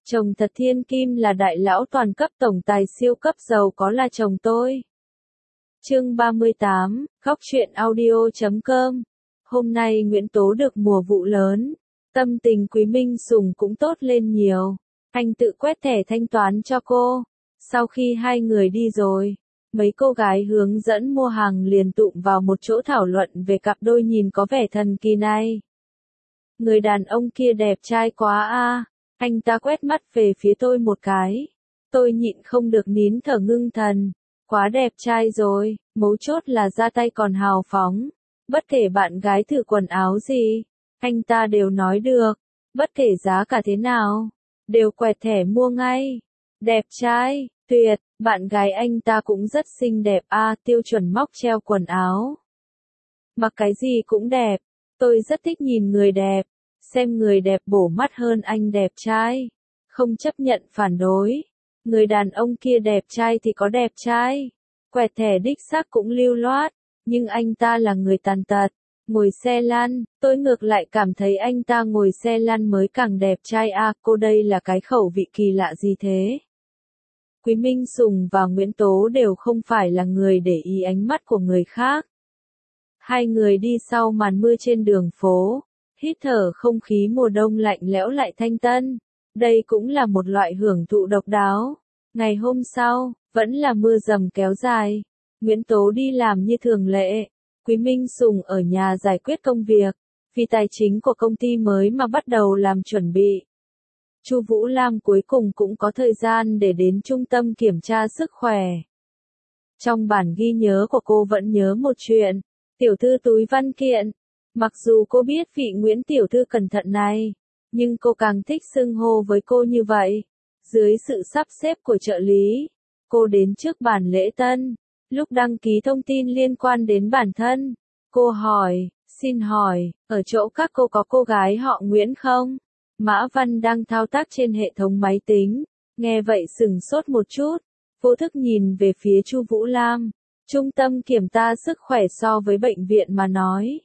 Chồng thật thiên kim là đại lão toàn cấp tổng tài siêu cấp giàu có là chồng tôi. Chương 38, Góc truyện audio.com. Hôm nay Nguyễn Tố được mùa vụ lớn, tâm tình Quý Minh Sùng cũng tốt lên nhiều. Anh tự quét thẻ thanh toán cho cô. Sau khi hai người đi rồi, mấy cô gái hướng dẫn mua hàng liền tụm vào một chỗ thảo luận về cặp đôi nhìn có vẻ thần kỳ này. Người đàn ông kia đẹp trai quá a. Anh ta quét mắt về phía tôi một cái. Tôi nhịn không được nín thở ngưng thần. Quá đẹp trai rồi, mấu chốt là ra tay còn hào phóng. Bất kể bạn gái thử quần áo gì, anh ta đều nói được. Bất kể giá cả thế nào, đều quẹt thẻ mua ngay. Đẹp trai, tuyệt, bạn gái anh ta cũng rất xinh đẹp a, tiêu chuẩn móc treo quần áo. Mặc cái gì cũng đẹp, tôi rất thích nhìn người đẹp. Xem người đẹp bổ mắt hơn anh đẹp trai. Không chấp nhận phản đối. Người đàn ông kia đẹp trai thì có đẹp trai. Quẹt thẻ đích xác cũng lưu loát. Nhưng anh ta là người tàn tật. Ngồi xe lăn, tôi ngược lại cảm thấy anh ta ngồi xe lăn mới càng đẹp trai a. Cô đây là cái khẩu vị kỳ lạ gì thế? Quý Minh Sùng và Nguyễn Tố đều không phải là người để ý ánh mắt của người khác. Hai người đi sau màn mưa trên đường phố. Hít thở không khí mùa đông lạnh lẽo lại thanh tân. Đây cũng là một loại hưởng thụ độc đáo. Ngày hôm sau, vẫn là mưa dầm kéo dài. Nguyễn Tố đi làm như thường lệ. Quý Minh Sùng ở nhà giải quyết công việc. Vì tài chính của công ty mới mà bắt đầu làm chuẩn bị. Chu Vũ Lam cuối cùng cũng có thời gian để đến trung tâm kiểm tra sức khỏe. Trong bản ghi nhớ của cô vẫn nhớ một chuyện. Tiểu thư túi văn kiện. Mặc dù cô biết vị Nguyễn tiểu thư cẩn thận này, nhưng cô càng thích xưng hô với cô như vậy. Dưới sự sắp xếp của trợ lý, cô đến trước bàn lễ tân. Lúc đăng ký thông tin liên quan đến bản thân, cô hỏi, xin hỏi, ở chỗ các cô có cô gái họ Nguyễn không? Mã Văn đang thao tác trên hệ thống máy tính, nghe vậy sửng sốt một chút, vô thức nhìn về phía Chu Vũ Lam. Trung tâm kiểm tra sức khỏe so với bệnh viện mà nói.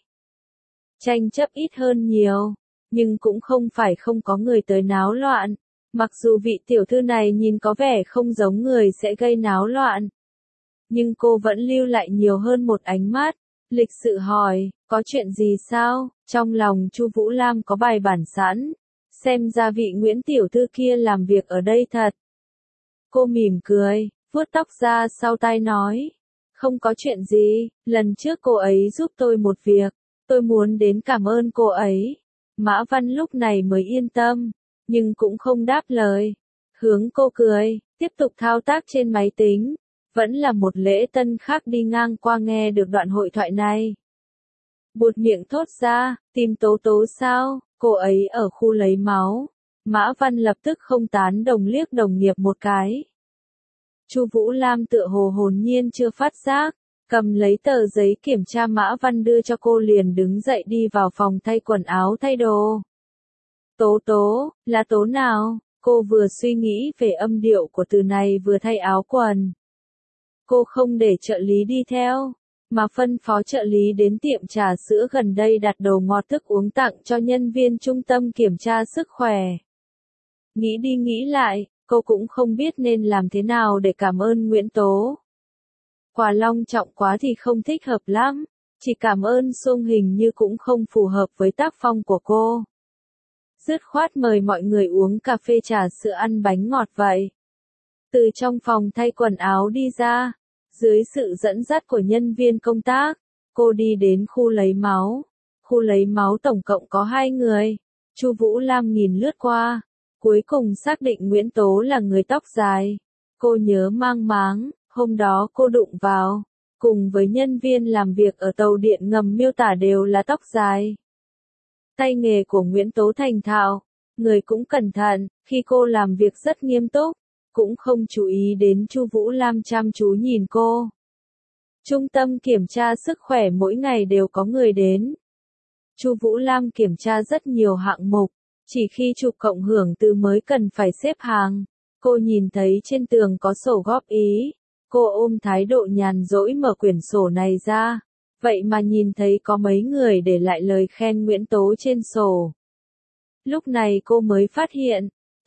Tranh chấp ít hơn nhiều, nhưng cũng không phải không có người tới náo loạn. Mặc dù vị tiểu thư này nhìn có vẻ không giống người sẽ gây náo loạn, nhưng cô vẫn lưu lại nhiều hơn một ánh mắt, lịch sự hỏi, có chuyện gì sao? Trong lòng Chu Vũ Lam có bài bản sẵn, xem ra vị Nguyễn tiểu thư kia làm việc ở đây thật. Cô mỉm cười, vuốt tóc ra sau tai nói, không có chuyện gì, lần trước cô ấy giúp tôi một việc. Tôi muốn đến cảm ơn cô ấy. Mã Văn lúc này mới yên tâm, nhưng cũng không đáp lời. Hướng cô cười, tiếp tục thao tác trên máy tính. Vẫn là một lễ tân khác đi ngang qua nghe được đoạn hội thoại này. Buột miệng thốt ra, tìm Tố Tố sao, cô ấy ở khu lấy máu. Mã Văn lập tức không tán đồng liếc đồng nghiệp một cái. Chu Vũ Lam tựa hồ hồn nhiên chưa phát giác. Cầm lấy tờ giấy kiểm tra Mã Văn đưa cho cô liền đứng dậy đi vào phòng thay quần áo thay đồ. Tố Tố, là Tố nào? Cô vừa suy nghĩ về âm điệu của từ này vừa thay áo quần. Cô không để trợ lý đi theo, mà phân phó trợ lý đến tiệm trà sữa gần đây đặt đồ ngọt thức uống tặng cho nhân viên trung tâm kiểm tra sức khỏe. Nghĩ đi nghĩ lại, cô cũng không biết nên làm thế nào để cảm ơn Nguyễn Tố. Quà long trọng quá thì không thích hợp lắm, chỉ cảm ơn xung hình như cũng không phù hợp với tác phong của cô. Dứt khoát mời mọi người uống cà phê trà sữa ăn bánh ngọt vậy. Từ trong phòng thay quần áo đi ra, dưới sự dẫn dắt của nhân viên công tác, cô đi đến khu lấy máu. Khu lấy máu tổng cộng có 2 người. Chu Vũ Lam nhìn lướt qua, cuối cùng xác định Nguyễn Tố là người tóc dài. Cô nhớ mang máng. Hôm đó cô đụng vào, cùng với nhân viên làm việc ở tàu điện ngầm miêu tả đều là tóc dài. Tay nghề của Nguyễn Tố thành thạo, người cũng cẩn thận, khi cô làm việc rất nghiêm túc, cũng không chú ý đến Chu Vũ Lam chăm chú nhìn cô. Trung tâm kiểm tra sức khỏe mỗi ngày đều có người đến. Chu Vũ Lam kiểm tra rất nhiều hạng mục, chỉ khi chụp cộng hưởng từ mới cần phải xếp hàng. Cô nhìn thấy trên tường có sổ góp ý. Cô ôm thái độ nhàn rỗi mở quyển sổ này ra, vậy mà nhìn thấy có mấy người để lại lời khen Nguyễn Tố trên sổ. Lúc này cô mới phát hiện,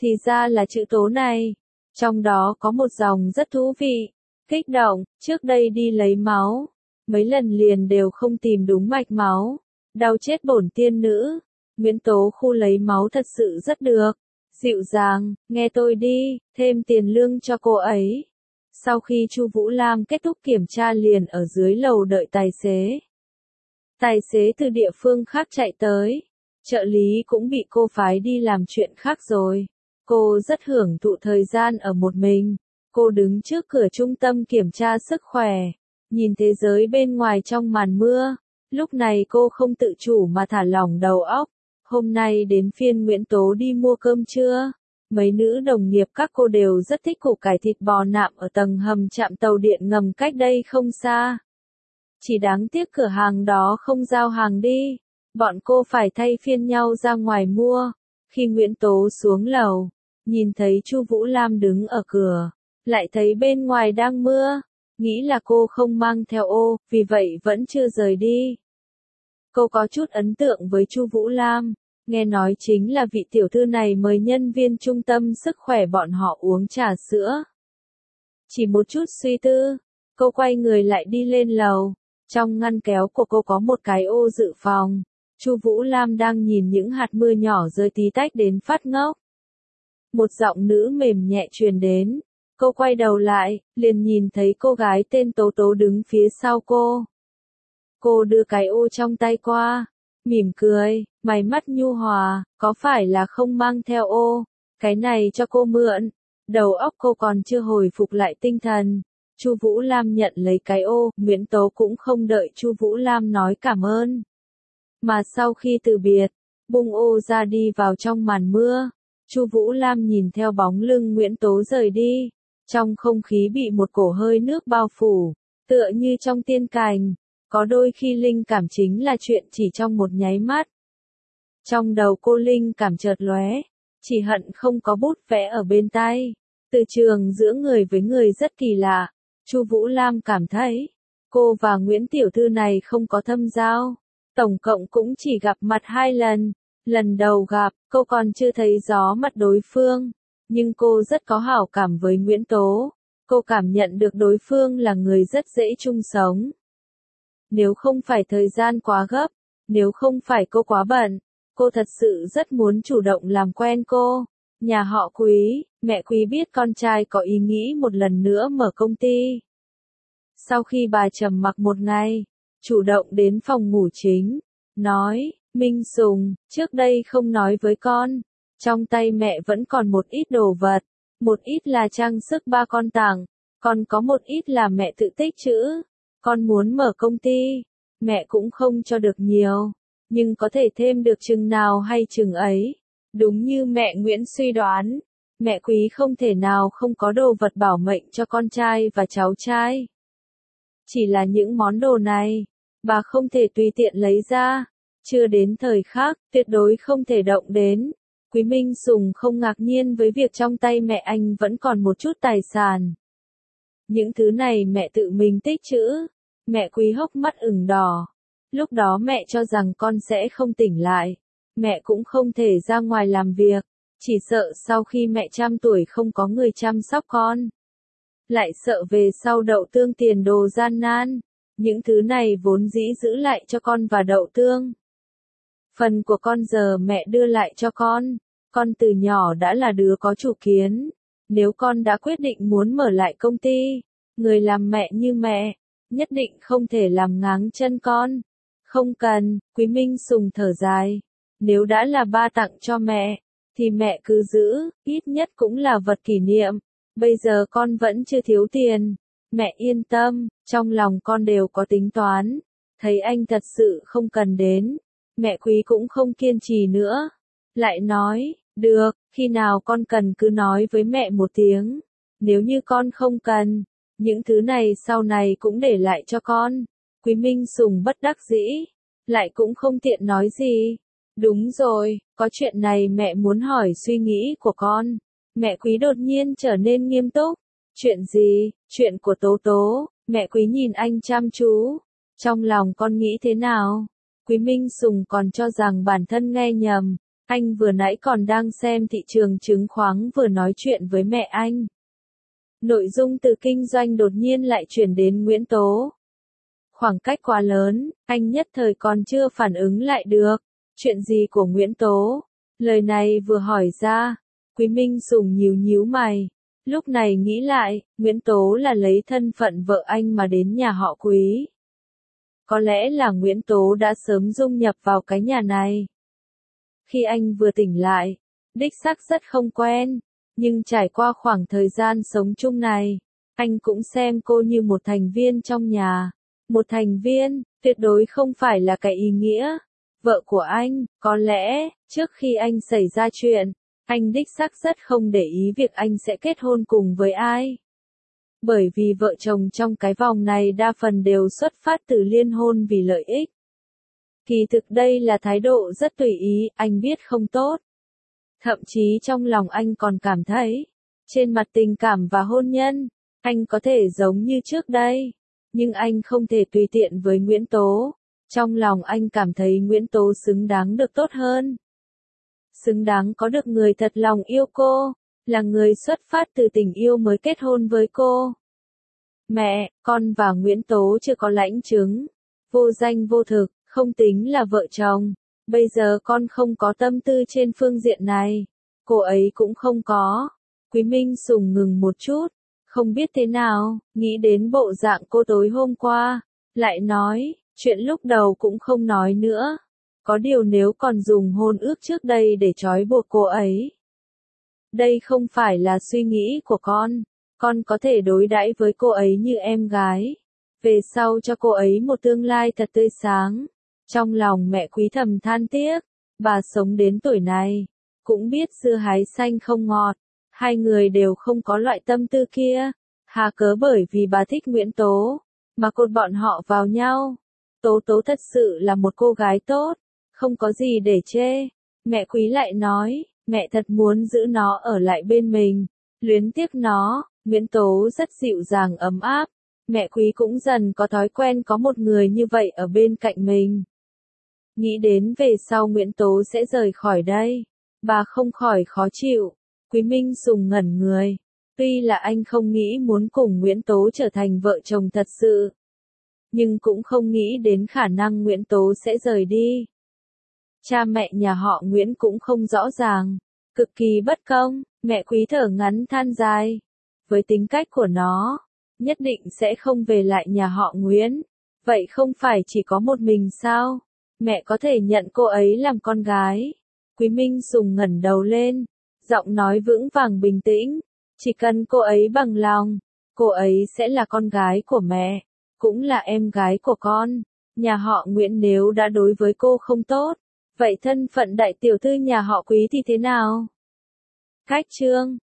thì ra là chữ Tố này. Trong đó có một dòng rất thú vị. Kích động, trước đây đi lấy máu. Mấy lần liền đều không tìm đúng mạch máu. Đau chết bổn tiên nữ. Nguyễn Tố khu lấy máu thật sự rất được. Dịu dàng, nghe tôi đi, thêm tiền lương cho cô ấy. Sau khi Chu Vũ Lam kết thúc kiểm tra liền ở dưới lầu đợi tài xế. Tài xế từ địa phương khác chạy tới. Trợ lý cũng bị cô phái đi làm chuyện khác rồi. Cô rất hưởng thụ thời gian ở một mình. Cô đứng trước cửa trung tâm kiểm tra sức khỏe. Nhìn thế giới bên ngoài trong màn mưa. Lúc này cô không tự chủ mà thả lỏng đầu óc. Hôm nay đến phiên Nguyễn Tố đi mua cơm trưa. Mấy nữ đồng nghiệp các cô đều rất thích củ cải thịt bò nạm ở tầng hầm trạm tàu điện ngầm cách đây không xa. Chỉ đáng tiếc cửa hàng đó không giao hàng đi. Bọn cô phải thay phiên nhau ra ngoài mua. Khi Nguyễn Tố xuống lầu, nhìn thấy Chu Vũ Lam đứng ở cửa, lại thấy bên ngoài đang mưa, nghĩ là cô không mang theo ô, vì vậy vẫn chưa rời đi. Cô có chút ấn tượng với Chu Vũ Lam, nghe nói chính là vị tiểu thư này mời nhân viên trung tâm sức khỏe bọn họ uống trà sữa. Chỉ một chút suy tư, cô quay người lại đi lên lầu. Trong ngăn kéo của cô có một cái ô dự phòng. Chu Vũ Lam đang nhìn những hạt mưa nhỏ rơi tí tách đến phát ngốc. Một giọng nữ mềm nhẹ truyền đến. Cô quay đầu lại, liền nhìn thấy cô gái tên Tố Tố đứng phía sau cô. Cô đưa cái ô trong tay qua, mỉm cười, mày mắt nhu hòa, có phải là không mang theo ô, cái này cho cô mượn. Đầu óc cô còn chưa hồi phục lại tinh thần. Chu Vũ Lam nhận lấy cái ô, Nguyễn Tố cũng không đợi Chu Vũ Lam nói cảm ơn. Mà sau khi từ biệt, bung ô ra đi vào trong màn mưa. Chu Vũ Lam nhìn theo bóng lưng Nguyễn Tố rời đi. Trong không khí bị một cổ hơi nước bao phủ, tựa như trong tiên cảnh. Có đôi khi linh cảm chính là chuyện chỉ trong một nháy mắt. Trong đầu cô linh cảm chợt lóe, chỉ hận không có bút vẽ ở bên tay. Từ trường giữa người với người rất kỳ lạ. Chu Vũ Lam cảm thấy, cô và Nguyễn Tiểu Thư này không có thâm giao. Tổng cộng cũng chỉ gặp mặt 2 lần. Lần đầu gặp, cô còn chưa thấy rõ mặt đối phương. Nhưng cô rất có hảo cảm với Nguyễn Tố. Cô cảm nhận được đối phương là người rất dễ chung sống. Nếu không phải thời gian quá gấp, nếu không phải cô quá bận, cô thật sự rất muốn chủ động làm quen cô. Nhà họ Quý, mẹ Quý biết con trai có ý nghĩ một lần nữa mở công ty. Sau khi bà trầm mặc một ngày, chủ động đến phòng ngủ chính, nói, Minh Sùng, trước đây không nói với con, trong tay mẹ vẫn còn một ít đồ vật, một ít là trang sức ba con tặng, còn có một ít là mẹ tự tích trữ. Con muốn mở công ty, mẹ cũng không cho được nhiều, nhưng có thể thêm được chừng nào hay chừng ấy. Đúng như mẹ Nguyễn suy đoán, mẹ Quý không thể nào không có đồ vật bảo mệnh cho con trai và cháu trai. Chỉ là những món đồ này, bà không thể tùy tiện lấy ra, chưa đến thời khắc, tuyệt đối không thể động đến. Quý Minh Sùng không ngạc nhiên với việc trong tay mẹ anh vẫn còn một chút tài sản. Những thứ này mẹ tự mình tích trữ. Mẹ Quý hốc mắt ửng đỏ. Lúc đó mẹ cho rằng con sẽ không tỉnh lại. Mẹ cũng không thể ra ngoài làm việc. Chỉ sợ sau khi mẹ trăm tuổi không có người chăm sóc con. Lại sợ về sau đậu tương tiền đồ gian nan. Những thứ này vốn dĩ giữ lại cho con và đậu tương. Phần của con giờ mẹ đưa lại cho con. Con từ nhỏ đã là đứa có chủ kiến. Nếu con đã quyết định muốn mở lại công ty, người làm mẹ như mẹ, nhất định không thể làm ngáng chân con. Không cần, Quý Minh Sùng thở dài. Nếu đã là ba tặng cho mẹ, thì mẹ cứ giữ, ít nhất cũng là vật kỷ niệm. Bây giờ con vẫn chưa thiếu tiền. Mẹ yên tâm, trong lòng con đều có tính toán. Thấy anh thật sự không cần đến, mẹ Quý cũng không kiên trì nữa. Lại nói, được, khi nào con cần cứ nói với mẹ một tiếng. Nếu như con không cần, những thứ này sau này cũng để lại cho con. Quý Minh Sùng bất đắc dĩ, lại cũng không tiện nói gì. Đúng rồi, có chuyện này mẹ muốn hỏi suy nghĩ của con. Mẹ Quý đột nhiên trở nên nghiêm túc. Chuyện gì? Chuyện của Tố Tố. Mẹ Quý nhìn anh chăm chú. Trong lòng con nghĩ thế nào? Quý Minh Sùng còn cho rằng bản thân nghe nhầm. Anh vừa nãy còn đang xem thị trường chứng khoán vừa nói chuyện với mẹ anh. Nội dung từ kinh doanh đột nhiên lại chuyển đến Nguyễn Tố. Khoảng cách quá lớn, anh nhất thời còn chưa phản ứng lại được. Chuyện gì của Nguyễn Tố? Lời này vừa hỏi ra, Quý Minh Sùng nhíu nhíu mày. Lúc này nghĩ lại, Nguyễn Tố là lấy thân phận vợ anh mà đến nhà họ Quý. Có lẽ là Nguyễn Tố đã sớm dung nhập vào cái nhà này. Khi anh vừa tỉnh lại, đích xác rất không quen, nhưng trải qua khoảng thời gian sống chung này, anh cũng xem cô như một thành viên trong nhà. Một thành viên, tuyệt đối không phải là cái ý nghĩa. Vợ của anh, có lẽ, trước khi anh xảy ra chuyện, anh đích xác rất không để ý việc anh sẽ kết hôn cùng với ai. Bởi vì vợ chồng trong cái vòng này đa phần đều xuất phát từ liên hôn vì lợi ích. Kỳ thực đây là thái độ rất tùy ý, anh biết không tốt. Thậm chí trong lòng anh còn cảm thấy, trên mặt tình cảm và hôn nhân, anh có thể giống như trước đây. Nhưng anh không thể tùy tiện với Nguyễn Tố. Trong lòng anh cảm thấy Nguyễn Tố xứng đáng được tốt hơn. Xứng đáng có được người thật lòng yêu cô, là người xuất phát từ tình yêu mới kết hôn với cô. Mẹ, con và Nguyễn Tố chưa có lãnh chứng, vô danh vô thực, không tính là vợ chồng. Bây giờ con không có tâm tư trên phương diện này. Cô ấy cũng không có. Quý Minh Sùng ngừng một chút. Không biết thế nào, nghĩ đến bộ dạng cô tối hôm qua, lại nói, chuyện lúc đầu cũng không nói nữa. Có điều nếu còn dùng hôn ước trước đây để trói buộc cô ấy. Đây không phải là suy nghĩ của con có thể đối đãi với cô ấy như em gái. Về sau cho cô ấy một tương lai thật tươi sáng. Trong lòng mẹ Quý thầm than tiếc, bà sống đến tuổi này, cũng biết dưa hái xanh không ngọt. Hai người đều không có loại tâm tư kia. Hà cớ bởi vì bà thích Nguyễn Tố, mà cột bọn họ vào nhau. Tố Tố thật sự là một cô gái tốt, không có gì để chê. Mẹ Quý lại nói, mẹ thật muốn giữ nó ở lại bên mình, luyến tiếc nó. Nguyễn Tố rất dịu dàng ấm áp. Mẹ Quý cũng dần có thói quen có một người như vậy ở bên cạnh mình. Nghĩ đến về sau Nguyễn Tố sẽ rời khỏi đây, bà không khỏi khó chịu. Quý Minh Sùng ngẩn người. Tuy là anh không nghĩ muốn cùng Nguyễn Tố trở thành vợ chồng thật sự, nhưng cũng không nghĩ đến khả năng Nguyễn Tố sẽ rời đi. Cha mẹ nhà họ Nguyễn cũng không rõ ràng, cực kỳ bất công. Mẹ Quý thở ngắn than dài. Với tính cách của nó, nhất định sẽ không về lại nhà họ Nguyễn. Vậy không phải chỉ có một mình sao? Mẹ có thể nhận cô ấy làm con gái. Quý Minh Sùng ngẩng đầu lên, giọng nói vững vàng bình tĩnh. Chỉ cần cô ấy bằng lòng, cô ấy sẽ là con gái của mẹ, cũng là em gái của con. Nhà họ Nguyễn nếu đã đối với cô không tốt, vậy thân phận đại tiểu thư nhà họ Quý thì thế nào? Khách chương